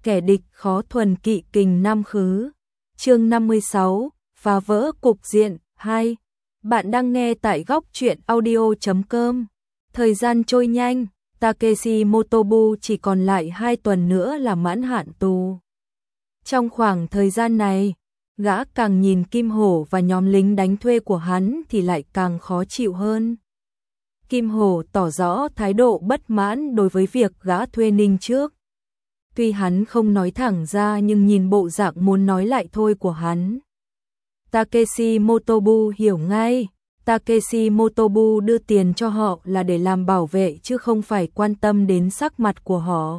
kẻ địch khó thuần kỵ kình nam khứ. Chương 56, phá vỡ cục diện 2. Bạn đang nghe tại góc truyện audio.com. Thời gian trôi nhanh, Takeshi Motobu chỉ còn lại 2 tuần nữa là mãn hạn tù. Trong khoảng thời gian này, gã càng nhìn Kim Hổ và nhóm lính đánh thuê của hắn thì lại càng khó chịu hơn. Kim Hổ tỏ rõ thái độ bất mãn đối với việc gã thuê Ninh trước. Tuy hắn không nói thẳng ra nhưng nhìn bộ dạng muốn nói lại thôi của hắn, Takeshi Motobu hiểu ngay. Takeshi Motobu đưa tiền cho họ là để làm bảo vệ chứ không phải quan tâm đến sắc mặt của họ.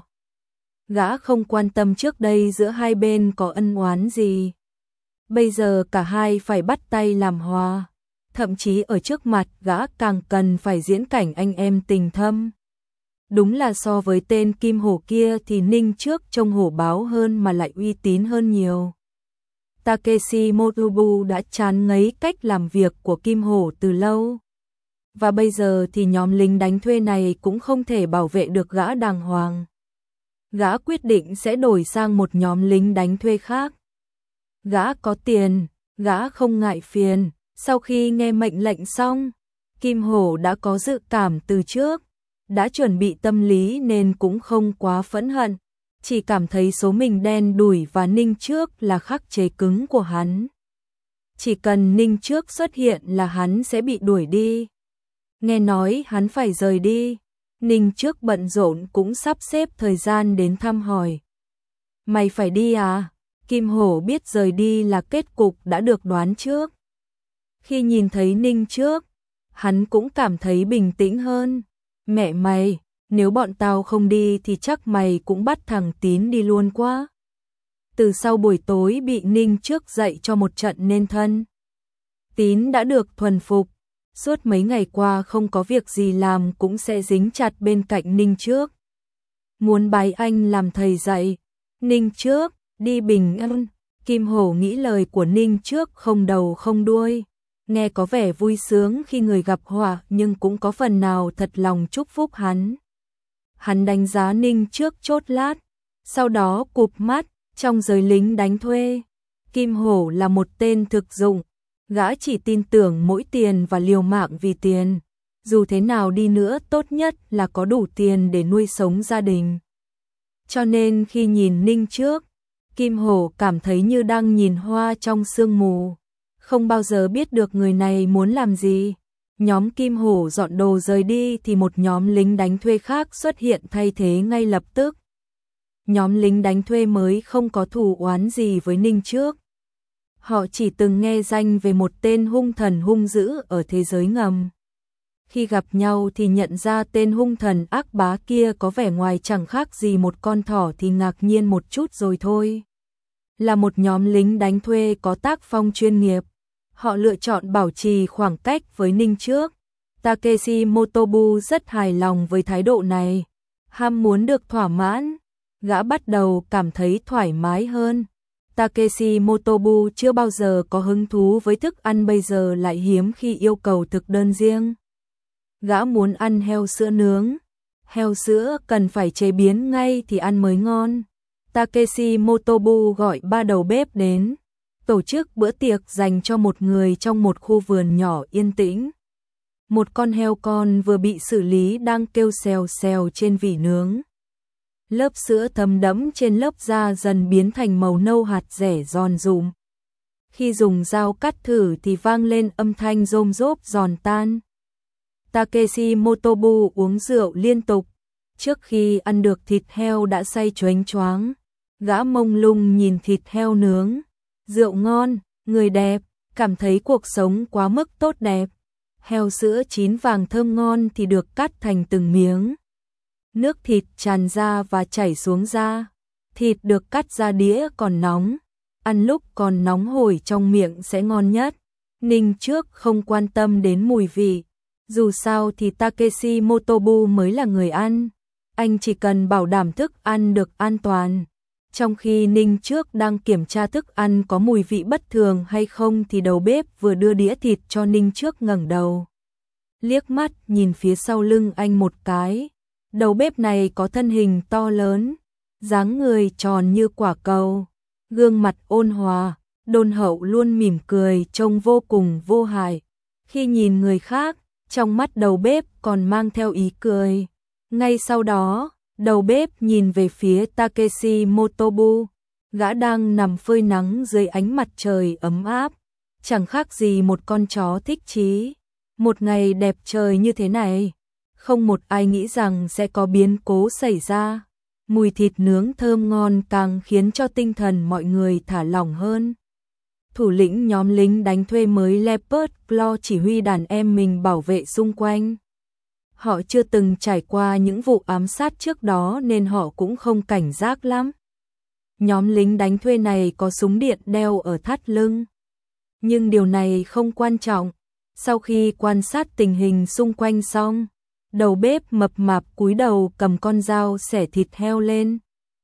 Gã không quan tâm trước đây giữa hai bên có ân oán gì. Bây giờ cả hai phải bắt tay làm hòa. Thậm chí ở trước mặt gã càng cần phải diễn cảnh anh em tình thâm. Đúng là so với tên Kim Hổ kia thì Ninh trước trông hổ báo hơn mà lại uy tín hơn nhiều. Takeshi Motobu đã chán ngấy cách làm việc của Kim Hổ từ lâu. Và bây giờ thì nhóm lính đánh thuê này cũng không thể bảo vệ được gã đàng hoàng. Gã quyết định sẽ đổi sang một nhóm lính đánh thuê khác. Gã có tiền, gã không ngại phiền. Sau khi nghe mệnh lệnh xong, Kim Hổ đã có dự cảm từ trước, đã chuẩn bị tâm lý nên cũng không quá phẫn hận, chỉ cảm thấy số mình đen đủi và Ninh trước là khắc chế cứng của hắn. Chỉ cần Ninh trước xuất hiện là hắn sẽ bị đuổi đi. Nghe nói hắn phải rời đi, Ninh trước bận rộn cũng sắp xếp thời gian đến thăm hỏi. Mày phải đi à? Kim Hổ biết rời đi là kết cục đã được đoán trước. Khi nhìn thấy Ninh trước, hắn cũng cảm thấy bình tĩnh hơn. Mẹ mày, nếu bọn tao không đi thì chắc mày cũng bắt thằng Tín đi luôn quá. Từ sau buổi tối bị Ninh trước dạy cho một trận nên thân, Tín đã được thuần phục. Suốt mấy ngày qua không có việc gì làm cũng sẽ dính chặt bên cạnh Ninh trước. Muốn bái anh làm thầy dạy. Ninh trước, đi bình an. Kim Hổ nghĩ lời của Ninh trước không đầu không đuôi. Nghe có vẻ vui sướng khi người gặp họa nhưng cũng có phần nào thật lòng chúc phúc hắn. Hắn đánh giá Ninh trước chốt lát, sau đó cụp mắt. Trong giới lính đánh thuê, Kim Hổ là một tên thực dụng. Gã chỉ tin tưởng mỗi tiền và liều mạng vì tiền. Dù thế nào đi nữa tốt nhất là có đủ tiền để nuôi sống gia đình. Cho nên khi nhìn Ninh trước, Kim Hổ cảm thấy như đang nhìn hoa trong sương mù. Không bao giờ biết được người này muốn làm gì. Nhóm Kim Hổ dọn đồ rời đi thì một nhóm lính đánh thuê khác xuất hiện thay thế ngay lập tức. Nhóm lính đánh thuê mới không có thù oán gì với Ninh trước. Họ chỉ từng nghe danh về một tên hung thần hung dữ ở thế giới ngầm. Khi gặp nhau thì nhận ra tên hung thần ác bá kia có vẻ ngoài chẳng khác gì một con thỏ thì ngạc nhiên một chút rồi thôi. Là một nhóm lính đánh thuê có tác phong chuyên nghiệp, họ lựa chọn bảo trì khoảng cách với Ninh trước. Takeshi Motobu rất hài lòng với thái độ này. Ham muốn được thỏa mãn, gã bắt đầu cảm thấy thoải mái hơn. Takeshi Motobu chưa bao giờ có hứng thú với thức ăn, bây giờ lại hiếm khi yêu cầu thực đơn riêng. Gã muốn ăn heo sữa nướng. Heo sữa cần phải chế biến ngay thì ăn mới ngon. Takeshi Motobu gọi 3 đầu bếp đến, tổ chức bữa tiệc dành cho một người trong một khu vườn nhỏ yên tĩnh. Một con heo con vừa bị xử lý đang kêu xèo xèo trên vỉ nướng. Lớp sữa thấm đẫm trên lớp da dần biến thành màu nâu hạt rẻ giòn rụm. Khi dùng dao cắt thử thì vang lên âm thanh rôm rốp giòn tan. Takeshi Motobu uống rượu liên tục. Trước khi ăn được thịt heo đã say choáng choáng. Gã mông lung nhìn thịt heo nướng. Rượu ngon, người đẹp, cảm thấy cuộc sống quá mức tốt đẹp. Heo sữa chín vàng thơm ngon thì được cắt thành từng miếng. Nước thịt tràn ra và chảy xuống da. Thịt được cắt ra đĩa còn nóng. Ăn lúc còn nóng hổi trong miệng sẽ ngon nhất. Ninh trước không quan tâm đến mùi vị. Dù sao thì Takeshi Motobu mới là người ăn. Anh chỉ cần bảo đảm thức ăn được an toàn. Trong khi Ninh trước đang kiểm tra thức ăn có mùi vị bất thường hay không thì đầu bếp vừa đưa đĩa thịt cho Ninh trước ngẩng đầu. Liếc mắt nhìn phía sau lưng anh một cái. Đầu bếp này có thân hình to lớn, dáng người tròn như quả cầu, gương mặt ôn hòa, đôn hậu luôn mỉm cười trông vô cùng vô hại. Khi nhìn người khác, trong mắt đầu bếp còn mang theo ý cười. Ngay sau đó, đầu bếp nhìn về phía Takeshi Motobu, gã đang nằm phơi nắng dưới ánh mặt trời ấm áp, chẳng khác gì một con chó thích chí. Một ngày đẹp trời như thế này, không một ai nghĩ rằng sẽ có biến cố xảy ra. Mùi thịt nướng thơm ngon càng khiến cho tinh thần mọi người thả lỏng hơn. Thủ lĩnh nhóm lính đánh thuê mới Leopard Claw chỉ huy đàn em mình bảo vệ xung quanh. Họ chưa từng trải qua những vụ ám sát trước đó nên họ cũng không cảnh giác lắm. Nhóm lính đánh thuê này có súng điện đeo ở thắt lưng. Nhưng điều này không quan trọng. Sau khi quan sát tình hình xung quanh xong, đầu bếp mập mạp cúi đầu cầm con dao xẻ thịt heo lên.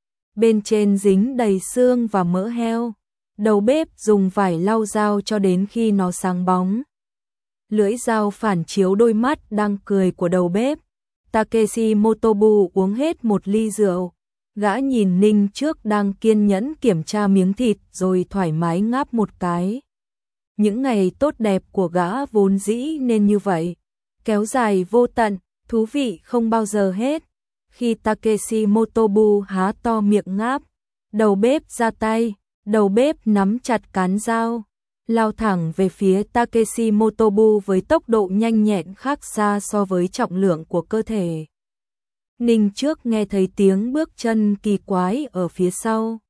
Bên trên dính đầy xương và mỡ heo. Đầu bếp dùng vải lau dao cho đến khi nó sáng bóng. Lưỡi dao phản chiếu đôi mắt đang cười của đầu bếp. Takeshi Motobu uống hết một ly rượu. Gã nhìn Ninh trước đang kiên nhẫn kiểm tra miếng thịt rồi thoải mái ngáp một cái. Những ngày tốt đẹp của gã vốn dĩ nên như vậy. Kéo dài vô tận, thú vị không bao giờ hết. Khi Takeshi Motobu há to miệng ngáp, đầu bếp ra tay. Đầu bếp nắm chặt cán dao, lao thẳng về phía Takeshi Motobu với tốc độ nhanh nhẹn khác xa so với trọng lượng của cơ thể. Ninh trước nghe thấy tiếng bước chân kỳ quái ở phía sau.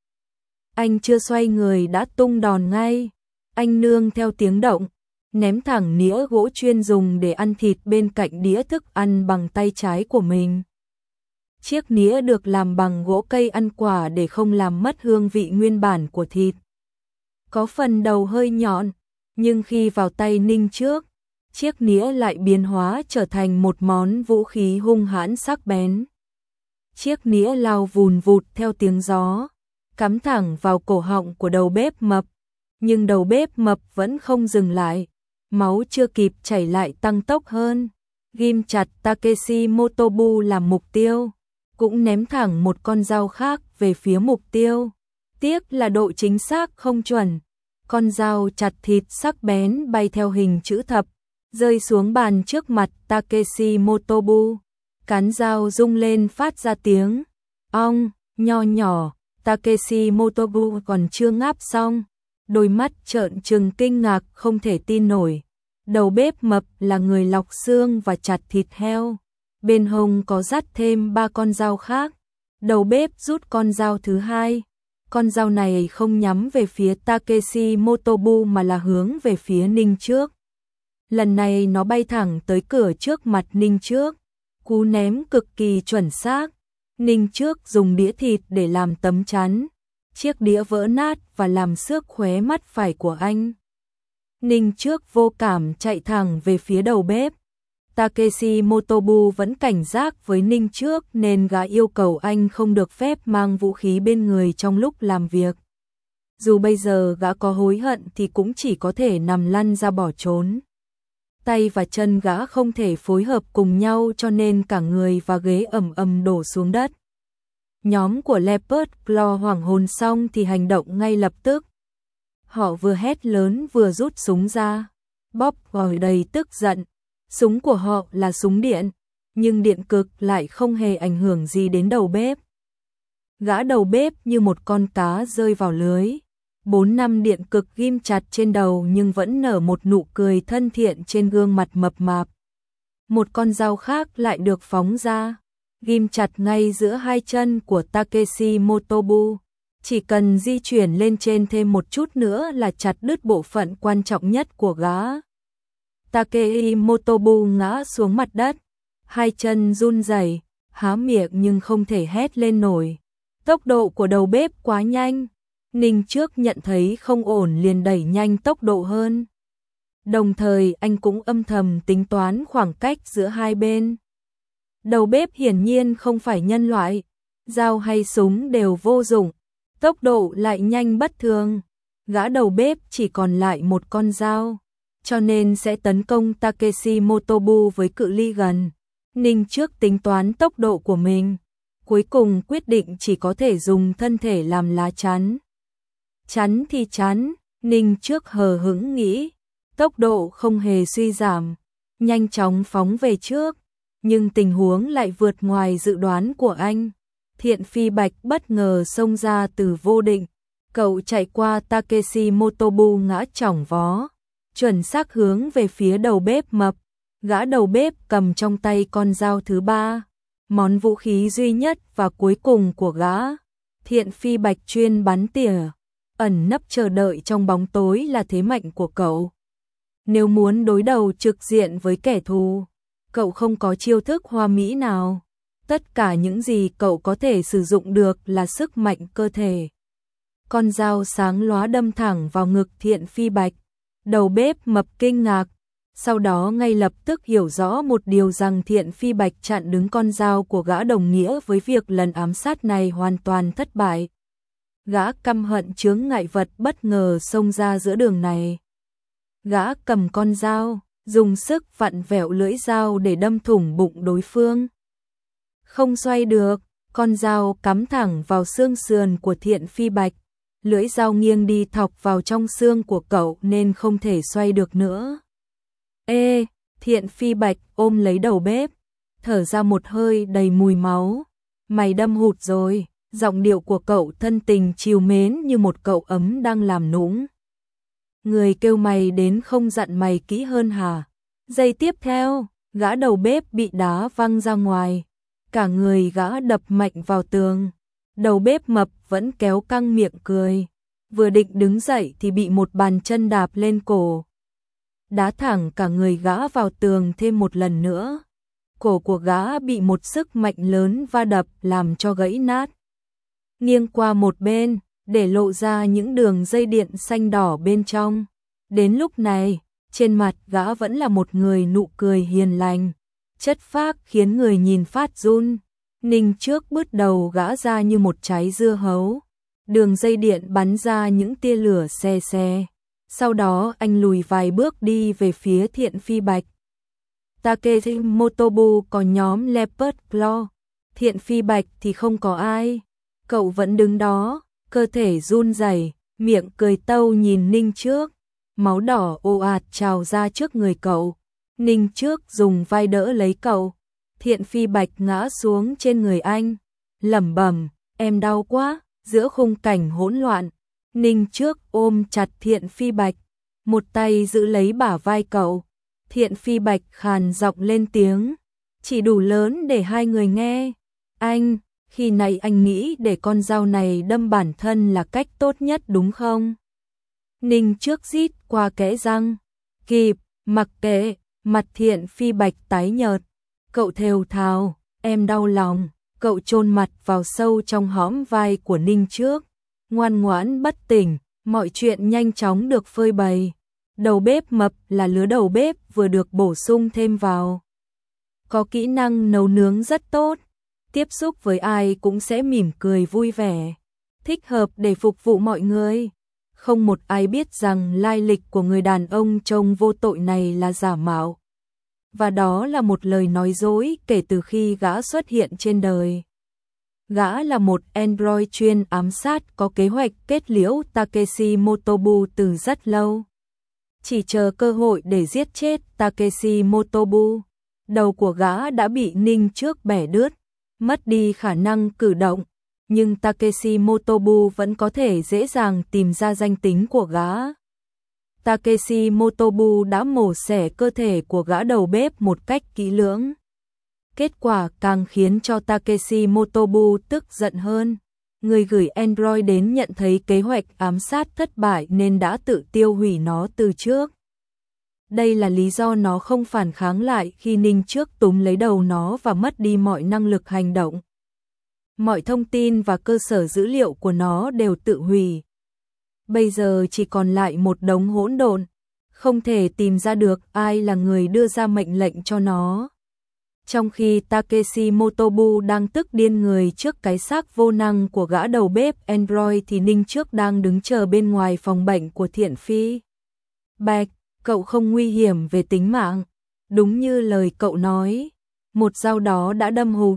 Anh chưa xoay người đã tung đòn ngay. Anh nương theo tiếng động, ném thẳng nĩa gỗ chuyên dùng để ăn thịt bên cạnh đĩa thức ăn bằng tay trái của mình. Chiếc nĩa được làm bằng gỗ cây ăn quả để không làm mất hương vị nguyên bản của thịt. Có phần đầu hơi nhọn, nhưng khi vào tay Ninh trước, chiếc nĩa lại biến hóa trở thành một món vũ khí hung hãn sắc bén. Chiếc nĩa lao vùn vụt theo tiếng gió, cắm thẳng vào cổ họng của đầu bếp mập. Nhưng đầu bếp mập vẫn không dừng lại, máu chưa kịp chảy lại tăng tốc hơn. Ghim chặt Takeshi Motobu làm mục tiêu, cũng ném thẳng một con dao khác về phía mục tiêu. Tiếc là độ chính xác không chuẩn. Con dao chặt thịt sắc bén bay theo hình chữ thập, rơi xuống bàn trước mặt Takeshi Motobu. Cán dao rung lên phát ra tiếng ong nho nhỏ. Takeshi Motobu còn chưa ngáp xong, đôi mắt trợn trừng kinh ngạc không thể tin nổi. Đầu bếp mập là người lọc xương và chặt thịt heo. Bên hông có dắt thêm 3 con dao khác. Đầu bếp rút con dao thứ hai. Con dao này không nhắm về phía Takeshi Motobu mà là hướng về phía Ninh trước. Lần này nó bay thẳng tới cửa trước mặt Ninh trước. Cú ném cực kỳ chuẩn xác. Ninh trước dùng đĩa thịt để làm tấm chắn. Chiếc đĩa vỡ nát và làm xước khóe mắt phải của anh. Ninh trước vô cảm chạy thẳng về phía đầu bếp. Takeshi Motobu vẫn cảnh giác với Ninh trước nên gã yêu cầu anh không được phép mang vũ khí bên người trong lúc làm việc. Dù bây giờ gã có hối hận thì cũng chỉ có thể nằm lăn ra bỏ trốn. Tay và chân gã không thể phối hợp cùng nhau cho nên cả người và ghế ầm ầm đổ xuống đất. Nhóm của Leopard Claw hoảng hồn xong thì hành động ngay lập tức. Họ vừa hét lớn vừa rút súng ra. Bob gọi đầy tức giận. Súng của họ là súng điện, nhưng điện cực lại không hề ảnh hưởng gì đến đầu bếp. Gã đầu bếp như một con cá rơi vào lưới. 4 năm điện cực ghim chặt trên đầu nhưng vẫn nở một nụ cười thân thiện trên gương mặt mập mạp. Một con dao khác lại được phóng ra, ghim chặt ngay giữa hai chân của Takeshi Motobu. Chỉ cần di chuyển lên trên thêm một chút nữa là chặt đứt bộ phận quan trọng nhất của gã. Takeshi Motobu ngã xuống mặt đất, hai chân run rẩy, há miệng nhưng không thể hét lên nổi. Tốc độ của đầu bếp quá nhanh. Ninh trước nhận thấy không ổn liền đẩy nhanh tốc độ hơn. Đồng thời anh cũng âm thầm tính toán khoảng cách giữa hai bên. Đầu bếp hiển nhiên không phải nhân loại, dao hay súng đều vô dụng, tốc độ lại nhanh bất thường. Gã đầu bếp chỉ còn lại một con dao, cho nên sẽ tấn công Takeshi Motobu với cự ly gần. Ninh trước tính toán tốc độ của mình, cuối cùng quyết định chỉ có thể dùng thân thể làm lá chắn. Chắn thì chắn, Ninh Trước hờ hững nghĩ, tốc độ không hề suy giảm, nhanh chóng phóng về trước, nhưng tình huống lại vượt ngoài dự đoán của anh. Thiện Phi Bạch bất ngờ xông ra từ vô định, cậu chạy qua Takeshi Motobu ngã chỏng vó, chuẩn xác hướng về phía đầu bếp mập. Gã đầu bếp cầm trong tay con dao thứ ba, món vũ khí duy nhất và cuối cùng của gã. Thiện Phi Bạch chuyên bắn tỉa, ẩn nấp chờ đợi trong bóng tối là thế mạnh của cậu. Nếu muốn đối đầu trực diện với kẻ thù, cậu không có chiêu thức hoa mỹ nào. Tất cả những gì cậu có thể sử dụng được là sức mạnh cơ thể. Con dao sáng lóa đâm thẳng vào ngực Thiện Phi Bạch. Đầu bếp mập kinh ngạc, sau đó ngay lập tức hiểu rõ một điều rằng Thiện Phi Bạch chặn đứng con dao của gã đồng nghĩa với việc lần ám sát này hoàn toàn thất bại. Gã căm hận chướng ngại vật bất ngờ xông ra giữa đường này. Gã cầm con dao, dùng sức vặn vẹo lưỡi dao để đâm thủng bụng đối phương. Không xoay được, con dao cắm thẳng vào xương sườn của Thiện Phi Bạch. Lưỡi dao nghiêng đi thọc vào trong xương của cậu nên không thể xoay được nữa. Ê, Thiện Phi Bạch ôm lấy đầu bếp, thở ra một hơi đầy mùi máu. Mày đâm hụt rồi, giọng điệu của cậu thân tình trìu mến như một cậu ấm đang làm nũng. Người kêu mày đến không dặn mày kỹ hơn hả? Giây tiếp theo, gã đầu bếp bị đá văng ra ngoài. Cả người gã đập mạnh vào tường. Đầu bếp mập vẫn kéo căng miệng cười. Vừa định đứng dậy thì bị một bàn chân đạp lên cổ. Đá thẳng cả người gã vào tường thêm một lần nữa. Cổ của gã bị một sức mạnh lớn va đập làm cho gãy nát. Nghiêng qua một bên, để lộ ra những đường dây điện xanh đỏ bên trong. Đến lúc này, trên mặt gã vẫn là một người nụ cười hiền lành. Chất phác khiến người nhìn phát run. Ninh Trước bứt đầu gã ra như một trái dưa hấu. Đường dây điện bắn ra những tia lửa xe xe. Sau đó anh lùi vài bước đi về phía Thiện Phi Bạch. Takeshi Motobu có nhóm Leopard Claw. Thiện Phi Bạch thì không có ai. Cậu vẫn đứng đó, cơ thể run rẩy, miệng cười tâu nhìn Ninh Trước. Máu đỏ ồ ạt trào ra trước người cậu. Ninh Trước dùng vai đỡ lấy cậu. Thiện Phi Bạch ngã xuống trên người anh, lẩm bẩm, em đau quá. Giữa khung cảnh hỗn loạn, Ninh Trước ôm chặt Thiện Phi Bạch, một tay giữ lấy bả vai cậu. Thiện Phi Bạch khàn giọng lên tiếng, chỉ đủ lớn để hai người nghe. Anh, khi nãy anh nghĩ để con dao này đâm bản thân là cách tốt nhất đúng không? Ninh Trước rít qua kẽ răng, kịp, mặc kệ. Mặt Thiện Phi Bạch tái nhợt, cậu thều thào, em đau lòng. Cậu chôn mặt vào sâu trong hõm vai của Ninh Trước, ngoan ngoãn bất tỉnh. Mọi chuyện nhanh chóng được phơi bày. Đầu bếp mập là lứa đầu bếp vừa được bổ sung thêm vào, có kỹ năng nấu nướng rất tốt, tiếp xúc với ai cũng sẽ mỉm cười vui vẻ, thích hợp để phục vụ mọi người. Không một ai biết rằng lai lịch của người đàn ông trông vô tội này là giả mạo. Và đó là một lời nói dối kể từ khi gã xuất hiện trên đời. Gã là một android chuyên ám sát có kế hoạch kết liễu Takeshi Motobu từ rất lâu. Chỉ chờ cơ hội để giết chết Takeshi Motobu. Đầu của gã đã bị Ninh Trước bẻ đứt, mất đi khả năng cử động. Nhưng Takeshi Motobu vẫn có thể dễ dàng tìm ra danh tính của gã. Takeshi Motobu đã mổ xẻ cơ thể của gã đầu bếp một cách kỹ lưỡng. Kết quả càng khiến cho Takeshi Motobu tức giận hơn. Người gửi Android đến nhận thấy kế hoạch ám sát thất bại nên đã tự tiêu hủy nó từ trước. Đây là lý do nó không phản kháng lại khi Ninh Trước túm lấy đầu nó và mất đi mọi năng lực hành động. Mọi thông tin và cơ sở dữ liệu của nó đều tự hủy. Bây giờ chỉ còn lại một đống hỗn độn, không thể tìm ra được ai là người đưa ra mệnh lệnh cho nó. Trong khi Takeshi Motobu đang tức điên người trước cái xác vô năng của gã đầu bếp Android thì Ninh Trước đang đứng chờ bên ngoài phòng bệnh của Thiện Phi Bạch. Cậu không nguy hiểm về tính mạng. Đúng như lời cậu nói, một dao đó đã đâm hụt.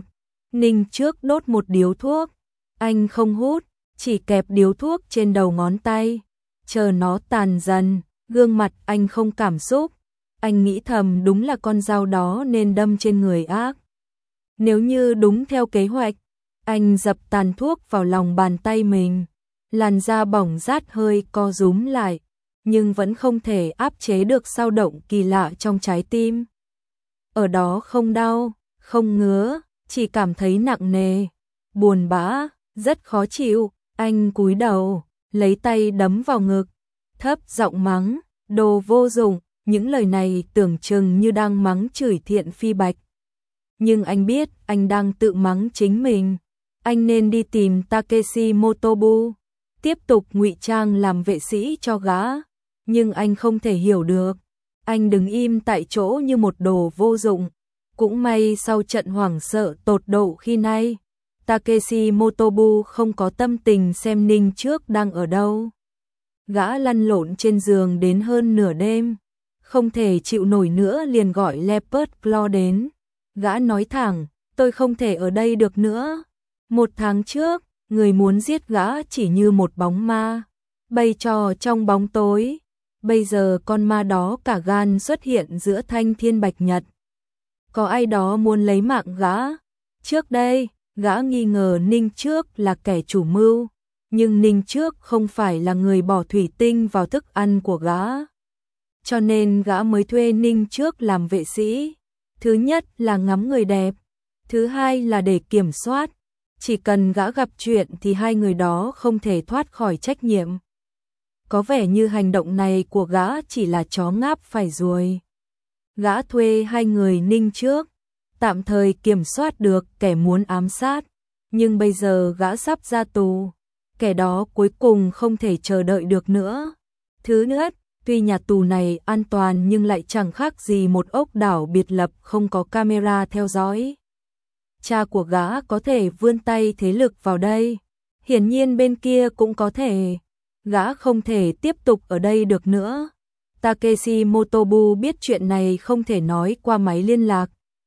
Ninh Trước đốt một điếu thuốc, anh không hút, chỉ kẹp điếu thuốc trên đầu ngón tay, chờ nó tàn dần, gương mặt anh không cảm xúc. Anh nghĩ thầm đúng là con dao đó nên đâm trên người ác. Nếu như đúng theo kế hoạch, anh dập tàn thuốc vào lòng bàn tay mình, làn da bỏng rát hơi co rúm lại, nhưng vẫn không thể áp chế được dao động kỳ lạ trong trái tim. Ở đó không đau, không ngứa, chỉ cảm thấy nặng nề, buồn bã, rất khó chịu. Anh cúi đầu, lấy tay đấm vào ngực, thấp giọng mắng, đồ vô dụng. Những lời này tưởng chừng như đang mắng chửi Thiện Phi Bạch. Nhưng anh biết anh đang tự mắng chính mình. Anh nên đi tìm Takeshi Motobu, tiếp tục ngụy trang làm vệ sĩ cho gã. Nhưng anh không thể hiểu được. Anh đứng im tại chỗ như một đồ vô dụng. Cũng may sau trận hoảng sợ tột độ khi nay, Takeshi Motobu không có tâm tình xem Ninh Trước đang ở đâu. Gã lăn lộn trên giường đến hơn nửa đêm, không thể chịu nổi nữa liền gọi Leopard Claw đến. Gã nói thẳng, tôi không thể ở đây được nữa. 1 tháng trước, người muốn giết gã chỉ như một bóng ma, bày trò trong bóng tối. Bây giờ con ma đó cả gan xuất hiện giữa thanh thiên bạch nhật. Có ai đó muốn lấy mạng gã. Trước đây, gã nghi ngờ Ninh Trước là kẻ chủ mưu, nhưng Ninh Trước không phải là người bỏ thủy tinh vào thức ăn của gã. Cho nên gã mới thuê Ninh Trước làm vệ sĩ. Thứ nhất là ngắm người đẹp, thứ hai là để kiểm soát. Chỉ cần gã gặp chuyện thì hai người đó không thể thoát khỏi trách nhiệm. Có vẻ như hành động này của gã chỉ là chó ngáp phải ruồi. Gã thuê hai người Ninh Trước, tạm thời kiểm soát được kẻ muốn ám sát. Nhưng bây giờ gã sắp ra tù, kẻ đó cuối cùng không thể chờ đợi được nữa. Thứ nhất, tuy nhà tù này an toàn nhưng lại chẳng khác gì một ốc đảo biệt lập không có camera theo dõi. Cha của gã có thể vươn tay thế lực vào đây, hiển nhiên bên kia cũng có thể. Gã không thể tiếp tục ở đây được nữa. Takeshi Motobu biết chuyện này không thể nói qua máy liên lạc,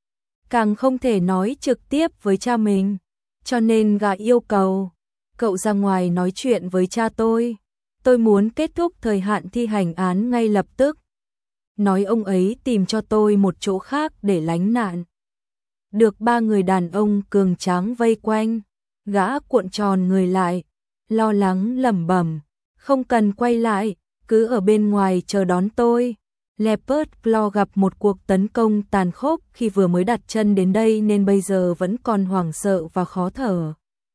càng không thể nói trực tiếp với cha mình, cho nên gã yêu cầu, cậu ra ngoài nói chuyện với cha tôi muốn kết thúc thời hạn thi hành án ngay lập tức. Nói ông ấy tìm cho tôi một chỗ khác để lánh nạn. Được 3 người đàn ông cường tráng vây quanh, gã cuộn tròn người lại, lo lắng lẩm bẩm, không cần quay lại, cứ ở bên ngoài chờ đón tôi. Leopard Claw gặp một cuộc tấn công tàn khốc khi vừa mới đặt chân đến đây nên bây giờ vẫn còn hoảng sợ và khó thở.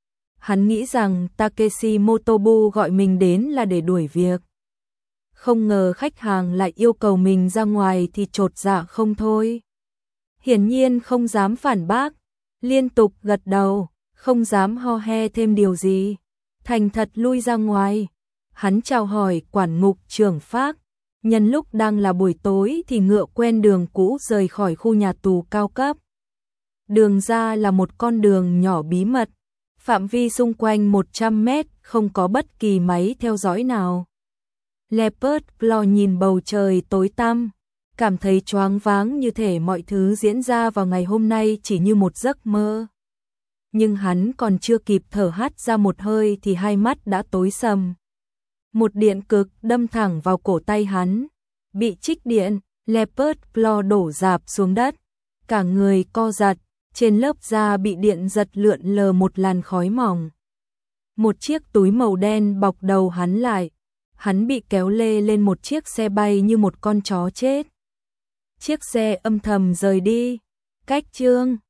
Hắn nghĩ rằng Takeshi Motobu gọi mình đến là để đuổi việc. Không ngờ khách hàng lại yêu cầu mình ra ngoài thì chột dạ không thôi. Hiển nhiên không dám phản bác, liên tục gật đầu, không dám ho he thêm điều gì. Thành thật lui ra ngoài. Hắn chào hỏi quản ngục trưởng Phác. Nhân lúc đang là buổi tối thì ngựa quen đường cũ rời khỏi khu nhà tù cao cấp. Đường ra là một con đường nhỏ bí mật, phạm vi xung quanh 100 mét, không có bất kỳ máy theo dõi nào. Leopard Claw nhìn bầu trời tối tăm, cảm thấy choáng váng như thể mọi thứ diễn ra vào ngày hôm nay chỉ như một giấc mơ. Nhưng hắn còn chưa kịp thở hắt ra một hơi thì hai mắt đã tối sầm. Một điện cực đâm thẳng vào cổ tay hắn. Bị trích điện, Leopard Claw đổ rạp xuống đất. Cả người co giật, trên lớp da bị điện giật lượn lờ một làn khói mỏng. Một chiếc túi màu đen bọc đầu hắn lại. Hắn bị kéo lê lên một chiếc xe bay như một con chó chết. Chiếc xe âm thầm rời đi. Cách chương